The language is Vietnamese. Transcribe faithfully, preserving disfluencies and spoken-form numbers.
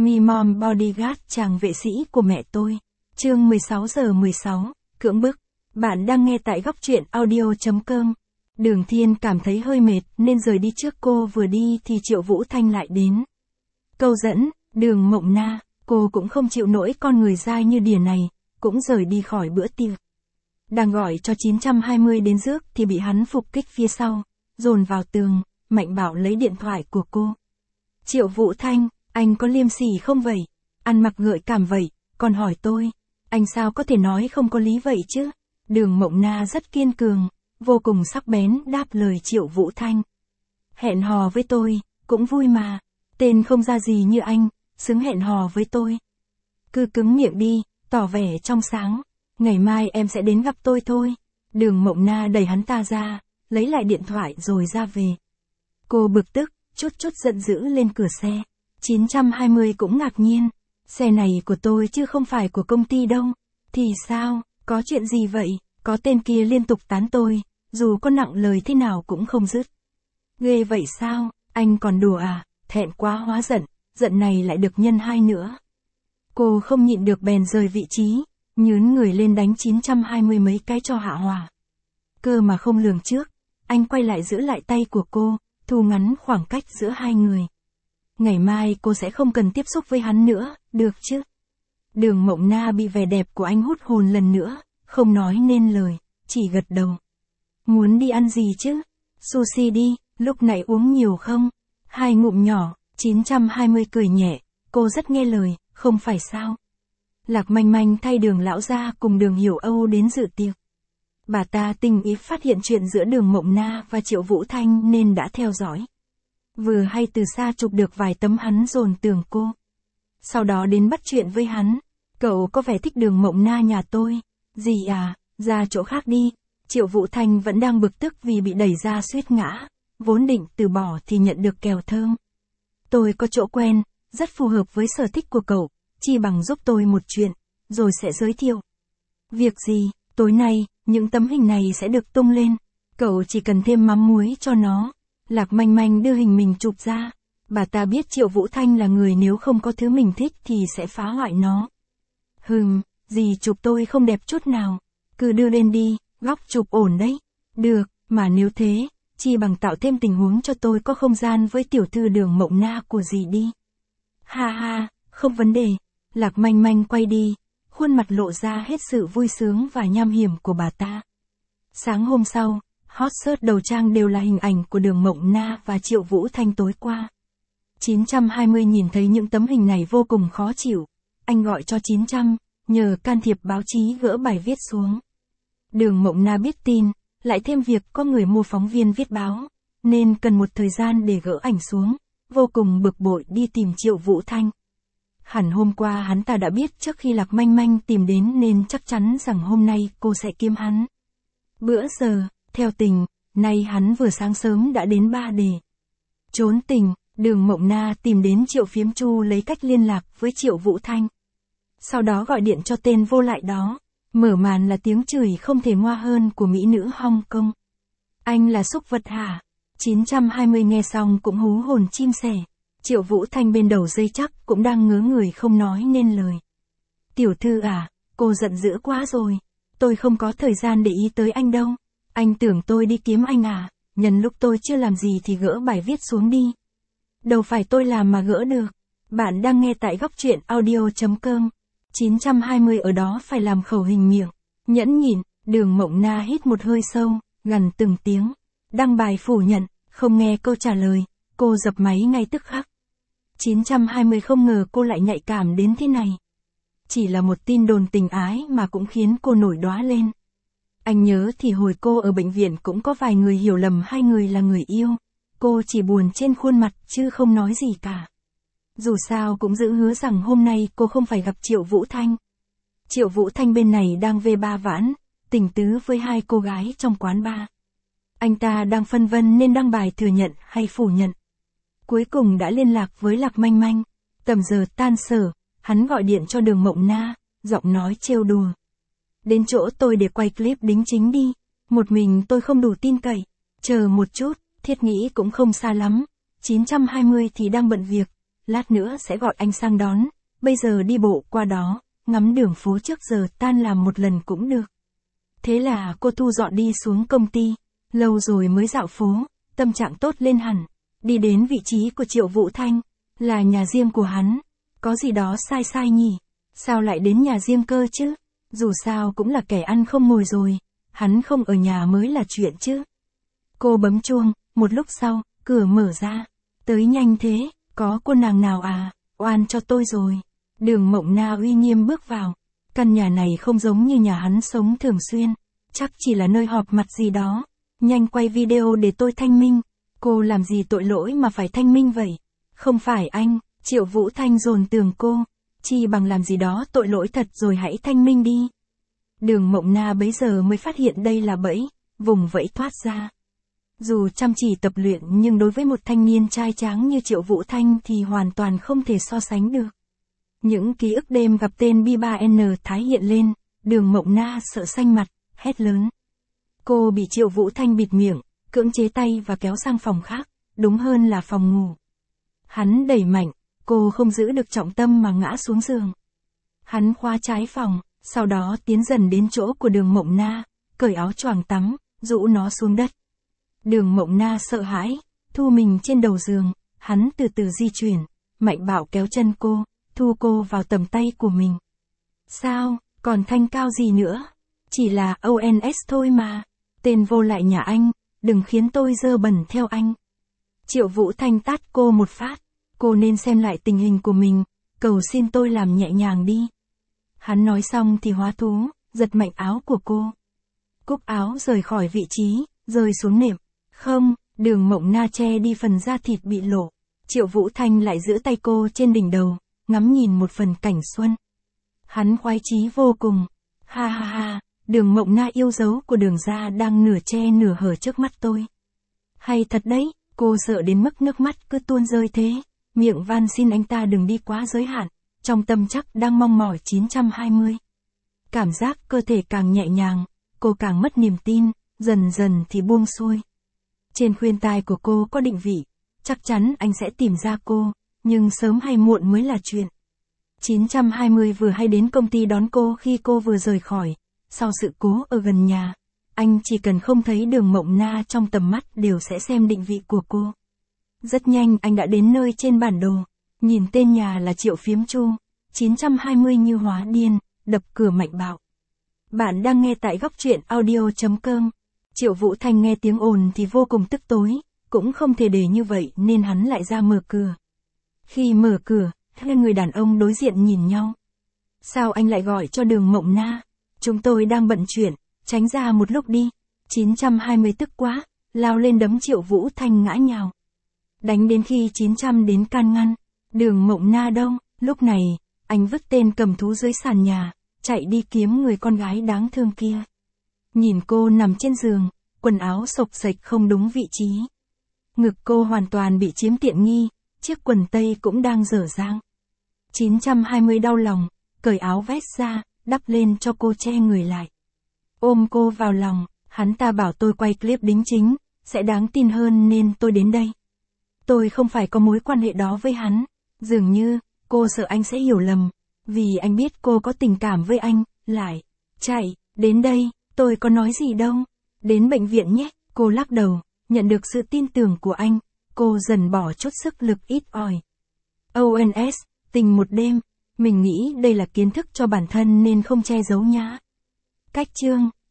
Me Mom Bodyguard chàng vệ sĩ của mẹ tôi. Chương mười sáu giờ mười sáu, cưỡng bức. Bạn đang nghe tại góc truyện audio chấm com. Đường Thiên cảm thấy hơi mệt nên rời đi trước cô vừa đi thì Triệu Vũ Thanh lại đến. Câu dẫn, Đường Mộng Na, cô cũng không chịu nổi con người dai như đỉa này, cũng rời đi khỏi bữa tiệc. Đang gọi cho chín trăm hai mươi đến rước thì bị hắn phục kích phía sau, dồn vào tường, mạnh bạo lấy điện thoại của cô. Triệu Vũ Thanh, anh có liêm sỉ không vậy? Ăn mặc gợi cảm vậy, còn hỏi tôi, anh sao có thể nói không có lý vậy chứ? Đường Mộng Na rất kiên cường, vô cùng sắc bén đáp lời Triệu Vũ Thanh. Hẹn hò với tôi, cũng vui mà, tên không ra gì như anh, xứng hẹn hò với tôi. Cứ cứng miệng đi, tỏ vẻ trong sáng, ngày mai em sẽ đến gặp tôi thôi. Đường Mộng Na đẩy hắn ta ra, lấy lại điện thoại rồi ra về. Cô bực tức, chút chút giận dữ lên cửa xe. chín trăm hai mươi cũng ngạc nhiên, xe này của tôi chứ không phải của công ty đâu. Thì sao, có chuyện gì vậy? Có tên kia liên tục tán tôi, dù có nặng lời thế nào cũng không dứt. Ghê vậy sao, anh còn đùa à? Thẹn quá hóa giận, giận này lại được nhân hai nữa. Cô không nhịn được bèn rời vị trí, nhướn người lên đánh chín trăm hai mươi mấy cái cho hạ hỏa. Cơ mà không lường trước, anh quay lại giữ lại tay của cô, thu ngắn khoảng cách giữa hai người. Ngày mai cô sẽ không cần tiếp xúc với hắn nữa, được chứ? Đường Mộng Na bị vẻ đẹp của anh hút hồn lần nữa, không nói nên lời, chỉ gật đầu. Muốn đi ăn gì chứ? Sushi đi, lúc này uống nhiều không? Hai ngụm nhỏ, chín trăm hai mươi cười nhẹ, cô rất nghe lời, không phải sao? Lạc Manh Manh thay Đường lão gia cùng Đường Hiểu Âu đến dự tiệc. Bà ta tình ý phát hiện chuyện giữa Đường Mộng Na và Triệu Vũ Thanh nên đã theo dõi. Vừa hay từ xa chụp được vài tấm hắn dồn tường cô. Sau đó đến bắt chuyện với hắn. Cậu có vẻ thích Đường Mộng Na nhà tôi. Gì à, ra chỗ khác đi. Triệu Vũ Thanh vẫn đang bực tức vì bị đẩy ra suýt ngã. Vốn định từ bỏ thì nhận được kèo thơm. Tôi có chỗ quen, rất phù hợp với sở thích của cậu. Chi bằng giúp tôi một chuyện, rồi sẽ giới thiệu. Việc gì, tối nay, những tấm hình này sẽ được tung lên. Cậu chỉ cần thêm mắm muối cho nó. Lạc Manh Manh đưa hình mình chụp ra. Bà ta biết Triệu Vũ Thanh là người nếu không có thứ mình thích thì sẽ phá hoại nó. Hừm, gì chụp tôi không đẹp chút nào. Cứ đưa lên đi, góc chụp ổn đấy. Được, mà nếu thế, chi bằng tạo thêm tình huống cho tôi có không gian với tiểu thư Đường Mộng Na của dì đi. Ha ha, không vấn đề. Lạc Manh Manh quay đi, khuôn mặt lộ ra hết sự vui sướng và nham hiểm của bà ta. Sáng hôm sau, hot search đầu trang đều là hình ảnh của Đường Mộng Na và Triệu Vũ Thanh tối qua. chín trăm hai mươi nhìn thấy những tấm hình này vô cùng khó chịu. Anh gọi cho chín trăm, nhờ can thiệp báo chí gỡ bài viết xuống. Đường Mộng Na biết tin, lại thêm việc có người mua phóng viên viết báo, nên cần một thời gian để gỡ ảnh xuống, vô cùng bực bội đi tìm Triệu Vũ Thanh. Hẳn hôm qua hắn ta đã biết trước khi Lạc Manh Manh tìm đến nên chắc chắn rằng hôm nay cô sẽ kiếm hắn. Bữa giờ, theo tình, nay hắn vừa sáng sớm đã đến Ba Đề. Trốn tình, Đường Mộng Na tìm đến Triệu Phiếm Chu lấy cách liên lạc với Triệu Vũ Thanh. Sau đó gọi điện cho tên vô lại đó, mở màn là tiếng chửi không thể ngoa hơn của mỹ nữ Hong Kong. Anh là súc vật hả? chín trăm hai mươi nghe xong cũng hú hồn chim sẻ. Triệu Vũ Thanh bên đầu dây chắc cũng đang ngớ người không nói nên lời. Tiểu thư à, cô giận dữ quá rồi. Tôi không có thời gian để ý tới anh đâu. Anh tưởng tôi đi kiếm anh à, nhân lúc tôi chưa làm gì thì gỡ bài viết xuống đi. Đâu phải tôi làm mà gỡ được. Bạn đang nghe tại góc truyện audio chấm com. chín trăm hai mươi ở đó phải làm khẩu hình miệng. Nhẫn nhịn, Đường Mộng Na hít một hơi sâu, gằn từng tiếng. Đăng bài phủ nhận, không nghe câu trả lời, cô dập máy ngay tức khắc. chín trăm hai mươi không ngờ cô lại nhạy cảm đến thế này. Chỉ là một tin đồn tình ái mà cũng khiến cô nổi đóa lên. Anh nhớ thì hồi cô ở bệnh viện cũng có vài người hiểu lầm hai người là người yêu. Cô chỉ buồn trên khuôn mặt chứ không nói gì cả. Dù sao cũng giữ hứa rằng hôm nay cô không phải gặp Triệu Vũ Thanh. Triệu Vũ Thanh bên này đang về ba vãn, tình tứ với hai cô gái trong quán bar. Anh ta đang phân vân nên đăng bài thừa nhận hay phủ nhận. Cuối cùng đã liên lạc với Lạc Manh Manh. Tầm giờ tan sở, hắn gọi điện cho Đường Mộng Na, giọng nói trêu đùa. Đến chỗ tôi để quay clip đính chính đi. Một mình tôi không đủ tin cậy. Chờ một chút, thiết nghĩ cũng không xa lắm. chín trăm hai mươi thì đang bận việc. lát nữa sẽ gọi anh sang đón, bây giờ đi bộ qua đó, ngắm đường phố trước giờ tan làm một lần cũng được. Thế là cô thu dọn đi xuống công ty, lâu rồi mới dạo phố, tâm trạng tốt lên hẳn, đi đến vị trí của Triệu Vũ Thanh, là nhà riêng của hắn, có gì đó sai sai nhỉ, sao lại đến nhà riêng cơ chứ, dù sao cũng là kẻ ăn không ngồi rồi, hắn không ở nhà mới là chuyện chứ. Cô bấm chuông, một lúc sau, cửa mở ra, tới nhanh thế, có cô nàng nào à, oan cho tôi rồi. Đường Mộng Na uy nghiêm bước vào, căn nhà này không giống như nhà hắn sống thường xuyên, chắc chỉ là nơi họp mặt gì đó, nhanh quay video để tôi thanh minh, cô làm gì tội lỗi mà phải thanh minh vậy, không phải anh, Triệu Vũ Thanh dồn tường cô, chi bằng làm gì đó tội lỗi thật rồi hãy thanh minh đi. Đường Mộng Na bấy giờ mới phát hiện đây là bẫy, vùng vẫy thoát ra. Dù chăm chỉ tập luyện nhưng đối với một thanh niên trai tráng như Triệu Vũ Thanh thì hoàn toàn không thể so sánh được. Những ký ức đêm gặp tên B ba N tái hiện lên, Đường Mộng Na sợ xanh mặt, hét lớn. Cô bị Triệu Vũ Thanh bịt miệng, cưỡng chế tay và kéo sang phòng khác, đúng hơn là phòng ngủ. Hắn đẩy mạnh, cô không giữ được trọng tâm mà ngã xuống giường. Hắn khóa trái phòng, sau đó tiến dần đến chỗ của Đường Mộng Na, cởi áo choàng tắm, rũ nó xuống đất. Đường Mộng Na sợ hãi, thu mình trên đầu giường, hắn từ từ di chuyển, mạnh bạo kéo chân cô, thu cô vào tầm tay của mình. Sao, còn thanh cao gì nữa? Chỉ là O N S thôi mà. Tên vô lại nhà anh, đừng khiến tôi dơ bẩn theo anh. Triệu Vũ Thanh tát cô một phát, cô nên xem lại tình hình của mình, cầu xin tôi làm nhẹ nhàng đi. Hắn nói xong thì hóa thú, giật mạnh áo của cô. Cúc áo rời khỏi vị trí, rơi xuống nệm. Không, Đường Mộng Na che đi phần da thịt bị lộ. Triệu Vũ Thanh lại giữ tay cô trên đỉnh đầu, ngắm nhìn một phần cảnh xuân. Hắn khoái chí vô cùng. Ha ha ha, Đường Mộng Na yêu dấu của Đường gia đang nửa che nửa hở trước mắt tôi. Hay thật đấy, cô sợ đến mức nước mắt cứ tuôn rơi thế. Miệng van xin anh ta đừng đi quá giới hạn, trong tâm chắc đang mong mỏi chín trăm hai mươi. Cảm giác cơ thể càng nhẹ nhàng, cô càng mất niềm tin, dần dần thì buông xuôi. Trên khuyên tai của cô có định vị, chắc chắn anh sẽ tìm ra cô, nhưng sớm hay muộn mới là chuyện. chín trăm hai mươi vừa hay đến công ty đón cô khi cô vừa rời khỏi, sau sự cố ở gần nhà, anh chỉ cần không thấy Đường Mộng Na trong tầm mắt đều sẽ xem định vị của cô. Rất nhanh anh đã đến nơi trên bản đồ, nhìn tên nhà là Triệu Phiếm Chu, chín trăm hai mươi như hóa điên, đập cửa mạnh bạo. Bạn đang nghe tại góc truyện audio chấm com. Triệu Vũ Thanh nghe tiếng ồn thì vô cùng tức tối, cũng không thể để như vậy nên hắn lại ra mở cửa. Khi mở cửa, hai người đàn ông đối diện nhìn nhau. Sao anh lại gọi cho Đường Mộng Na? Chúng tôi đang bận chuyện, tránh ra một lúc đi. chín trăm hai mươi tức quá, lao lên đấm Triệu Vũ Thanh ngã nhào. Đánh đến khi chín trăm đến can ngăn. Đường Mộng Na đâu? Lúc này, anh vứt tên cầm thú dưới sàn nhà, chạy đi kiếm người con gái đáng thương kia. Nhìn cô nằm trên giường, quần áo xộc xệch không đúng vị trí. Ngực cô hoàn toàn bị chiếm tiện nghi, chiếc quần tây cũng đang dở dang. chín trăm hai mươi đau lòng, cởi áo vest ra, đắp lên cho cô che người lại. Ôm cô vào lòng, hắn ta bảo tôi quay clip đính chính, sẽ đáng tin hơn nên tôi đến đây. Tôi không phải có mối quan hệ đó với hắn, dường như, cô sợ anh sẽ hiểu lầm, vì anh biết cô có tình cảm với anh, lại, chạy, đến đây, tôi có nói gì đâu, đến bệnh viện nhé, cô lắc đầu, nhận được sự tin tưởng của anh, cô dần bỏ chút sức lực ít ỏi. O N S, tình một đêm, mình nghĩ đây là kiến thức cho bản thân nên không che giấu nhá. Cách chương